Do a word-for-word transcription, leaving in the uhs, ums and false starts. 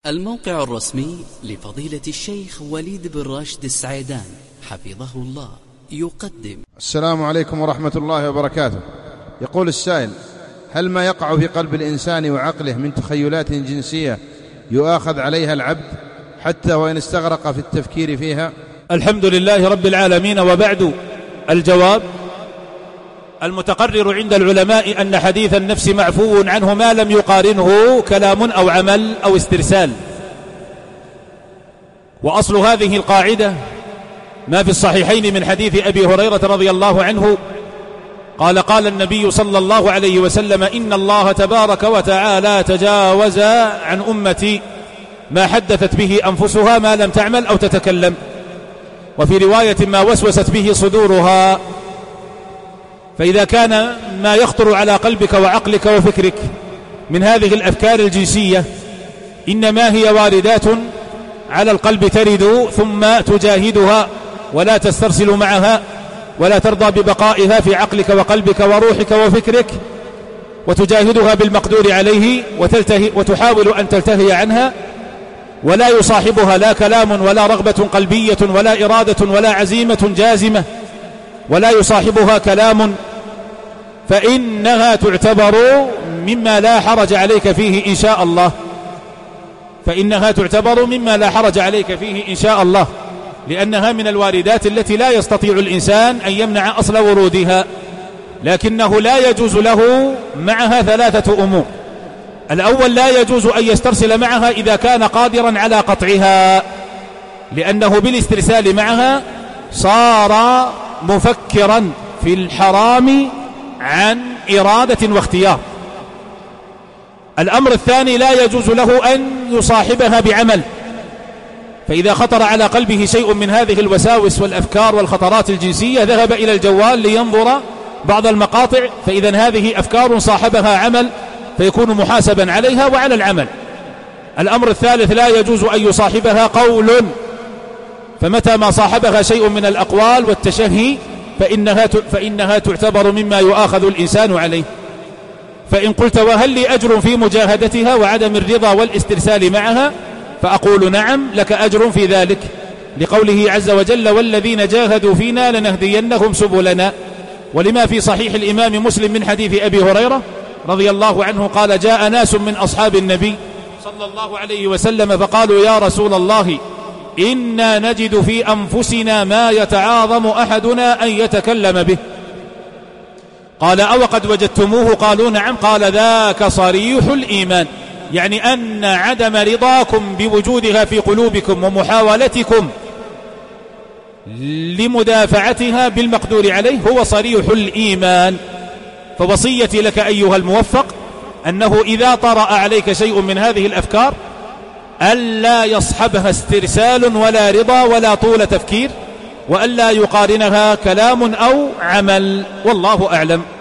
الموقع الرسمي لفضيلة الشيخ وليد بن راشد السعيدان حفظه الله يقدم. السلام عليكم ورحمة الله وبركاته. يقول السائل: هل ما يقع في قلب الإنسان وعقله من تخيلات جنسية يؤاخذ عليها العبد حتى وإن استغرق في التفكير فيها؟ الحمد لله رب العالمين، وبعد. الجواب: المتقرر عند العلماء أن حديث النفس معفو عنه ما لم يقارنه كلام أو عمل أو استرسال. وأصل هذه القاعدة ما في الصحيحين من حديث أبي هريرة رضي الله عنه قال: قال النبي صلى الله عليه وسلم: إن الله تبارك وتعالى تجاوز عن أمتي ما حدثت به أنفسها ما لم تعمل أو تتكلم، وفي رواية ما وسوست به صدورها. فإذا كان ما يخطر على قلبك وعقلك وفكرك من هذه الأفكار الجنسية إنما هي واردات على القلب ترد ثم تجاهدها ولا تسترسل معها ولا ترضى ببقائها في عقلك وقلبك وروحك وفكرك، وتجاهدها بالمقدور عليه وتلتهي وتحاول أن تلتهي عنها، ولا يصاحبها لا كلام ولا رغبة قلبية ولا إرادة ولا عزيمة جازمة، ولا يصاحبها كلام، فإنها تعتبر مما لا حرج عليك فيه إن شاء الله فإنها تعتبر مما لا حرج عليك فيه إن شاء الله لأنها من الواردات التي لا يستطيع الإنسان أن يمنع أصل ورودها، لكنه لا يجوز له معها ثلاثة أمور. الأول: لا يجوز أن يسترسل معها إذا كان قادرا على قطعها، لأنه بالاسترسال معها صار مفكرا في الحرام عن إرادة واختيار. الأمر الثاني: لا يجوز له أن يصاحبها بعمل، فإذا خطر على قلبه شيء من هذه الوساوس والأفكار والخطرات الجنسية ذهب إلى الجوال لينظر بعض المقاطع، فإذا هذه أفكار صاحبها عمل فيكون محاسبا عليها وعلى العمل. الأمر الثالث: لا يجوز أن يصاحبها قول، فمتى ما صاحبها شيء من الأقوال والتشهي فإنها فإنها تعتبر مما يؤاخذ الإنسان عليه. فإن قلت: وهل لي أجر في مجاهدتها وعدم الرضا والاسترسال معها؟ فأقول: نعم، لك أجر في ذلك، لقوله عز وجل: والذين جاهدوا فينا لنهدينهم سبلنا. ولما في صحيح الإمام مسلم من حديث أبي هريرة رضي الله عنه قال: جاء ناس من أصحاب النبي صلى الله عليه وسلم فقالوا: يا رسول الله، إنا نجد في أنفسنا ما يتعاظم أحدنا أن يتكلم به. قال: أو قد وجدتموه؟ قالوا: نعم. قال: ذاك صريح الإيمان، يعني أن عدم رضاكم بوجودها في قلوبكم ومحاولتكم لمدافعتها بالمقدور عليه هو صريح الإيمان. فوصيتي لك أيها الموفق أنه إذا طرأ عليك شيء من هذه الأفكار ألا يصحبها استرسال ولا رضا ولا طول تفكير، وألا يقارنها كلام أو عمل، والله أعلم.